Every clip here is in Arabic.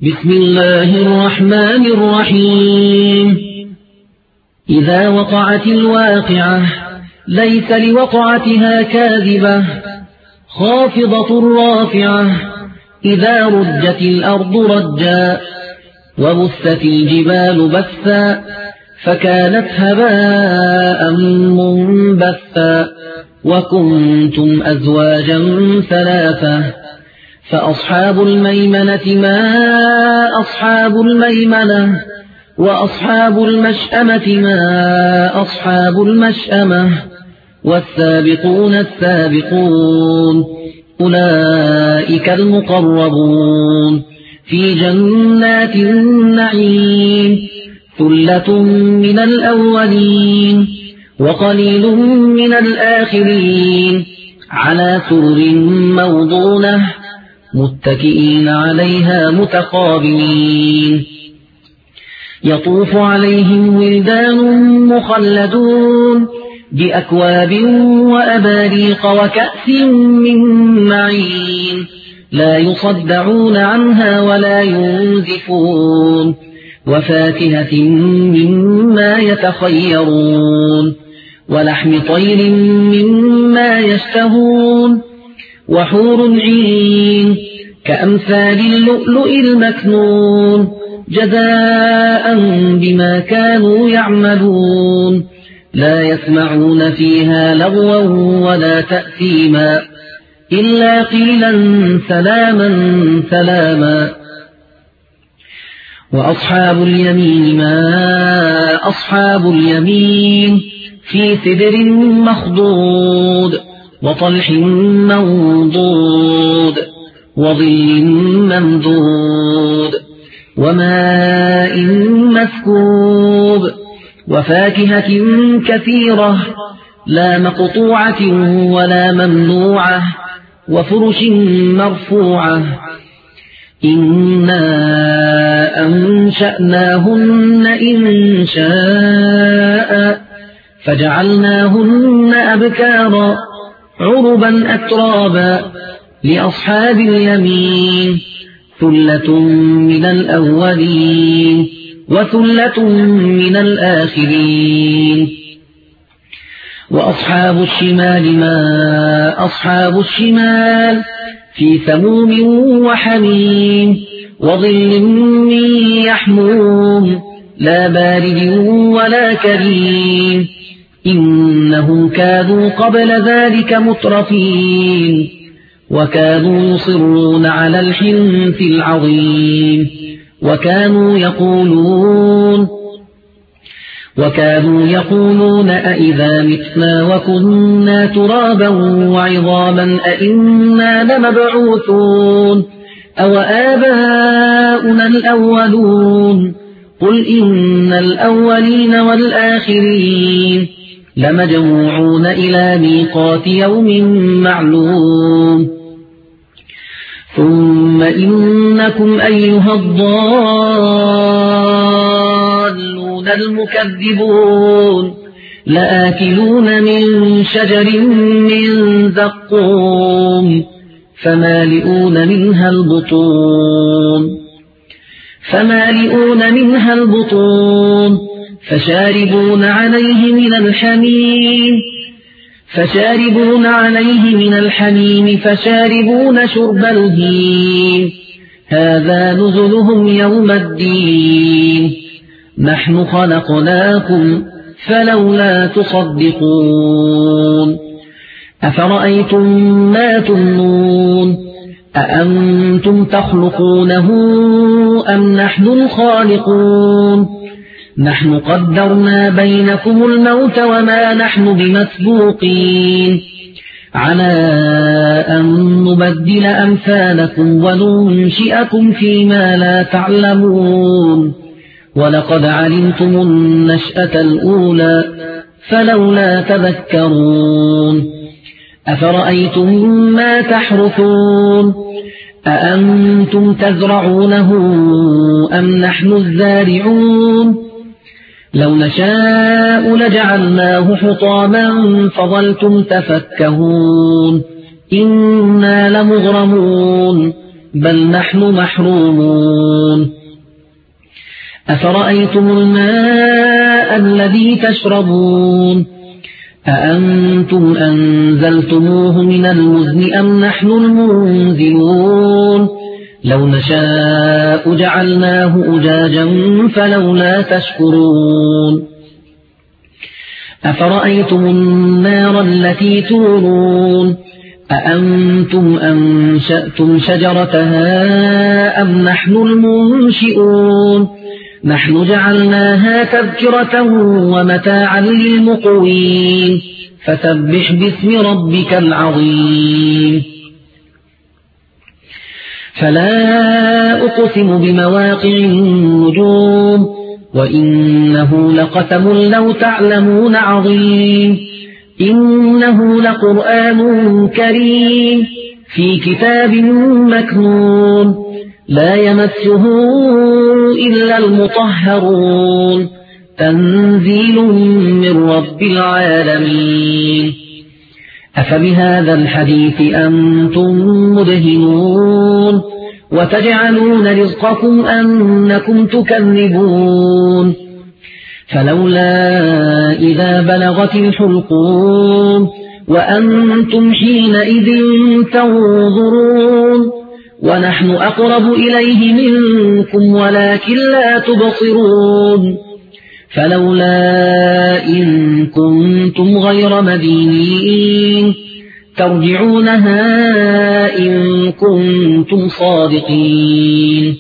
بسم الله الرحمن الرحيم. إذا وقعت الواقعة ليس لوقعتها كاذبة خافضة رافعة. إذا رجت الأرض رجا وبست الجبال بثا فكانت هباء منبثا وكنتم أزواجا ثلاثة. فأصحاب الميمنة ما أصحاب الميمنة وأصحاب المشأمة ما أصحاب المشأمة والسابقون السابقون أولئك المقربون في جنات النعيم ثلة من الأولين وقليل من الآخرين على سرر موضونة متكئين عليها متقابلين يطوف عليهم ولدان مخلدون بأكواب وأباريق وكأس من معين لا يصدعون عنها ولا ينزفون وفاكهة مما يتخيرون ولحم طير مما يشتهون وحور عين كأمثال اللؤلؤ المكنون جزاء بما كانوا يعملون لا يسمعون فيها لغوا ولا تأثيما إلا قيلا سلاما سلاما. وأصحاب اليمين ما أصحاب اليمين في سدر مخضود وطلح منضود وظل ممدود وماء مسكوب وفاكهة كثيرة لا مقطوعة ولا ممنوعة وفرش مرفوعة إنا أنشأناهن إنشاء فجعلناهن أبكارا عربا أترابا لأصحاب اليمين ثلة من الأولين وثلة من الآخرين. وأصحاب الشمال ما أصحاب الشمال في سموم وحميم وظل من يحموم لا بارد ولا كريم إنهم كانوا قبل ذلك مترفين وكانوا يصرون على الحنث العظيم وكانوا يقولون أئذا متنا وكنا ترابا وعظاما أئنا لمبعوثون أو آباؤنا الأولون قل إن الأولين والآخرين لمجموعون إلى ميقات يوم معلوم ثم إنكم أيها الضالون المكذبون لآكلون من شجر من زقوم فمالئون منها البطون فشاربون عليه من الحميم فشاربون شرب الهيم هذا نزلهم يوم الدين نحن خلقناكم فلولا تصدقون أفرأيتم ما تمنون أأنتم تخلقونه أم نحن الخالقون نحن قدرنا بينكم الموت وما نحن بمسبوقين على أن نبدل أمثالكم وننشئكم فيما لا تعلمون ولقد علمتم النشأة الأولى فلولا تذكرون أفرأيتم ما تحرثون أأنتم تزرعونه أم نحن الزارعون لو نشاء لجعلناه حطاما فظلتم تفكهون إنا لمغرمون بل نحن محرومون أفرأيتم الماء الذي تشربون أأنتم أنزلتموه من المزن أم نحن المنزلون لو نشاء جعلناه أجاجا فلولا تشكرون أفرأيتم النار التي تورون أأنتم أنشأتم شجرتها أم نحن المنشئون نحن جعلناها تذكرة ومتاعا للمقوين فسبح باسم ربك العظيم فلا أقسم بمواقع النجوم وإنه لقسم لو تعلمون عظيم إنه لقرآن كريم في كتاب مكنون لا يمسه إلا المطهرون تنزيل من رب العالمين أفبهذا الحديث أنتم مدهنون وتجعلون رزقكم أنكم تكذبون فلولا إذا بلغت الحلقوم وأنتم حينئذ تنظرون ونحن أقرب إليه منكم ولكن لا تبصرون فلولا إن كنتم غير مدينين ترجعونها إن كنتم صادقين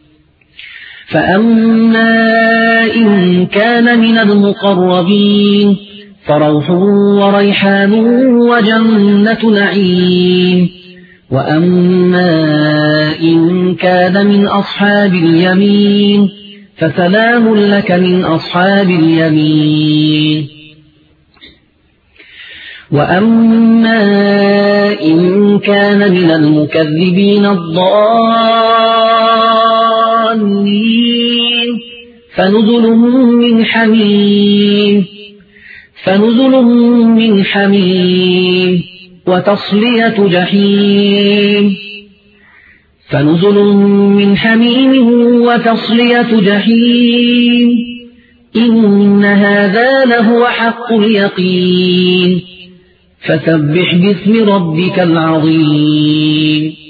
فأما إن كان من المقربين فروح وريحان وجنة نعيم وأما إن كان من أصحاب اليمين فسلام لك من أصحاب اليمين وأما إن كان من المكذبين الضالين فنزل من حميم وتصلية جحيم إن هذا لهو حق اليقين فسبح باسم ربك العظيم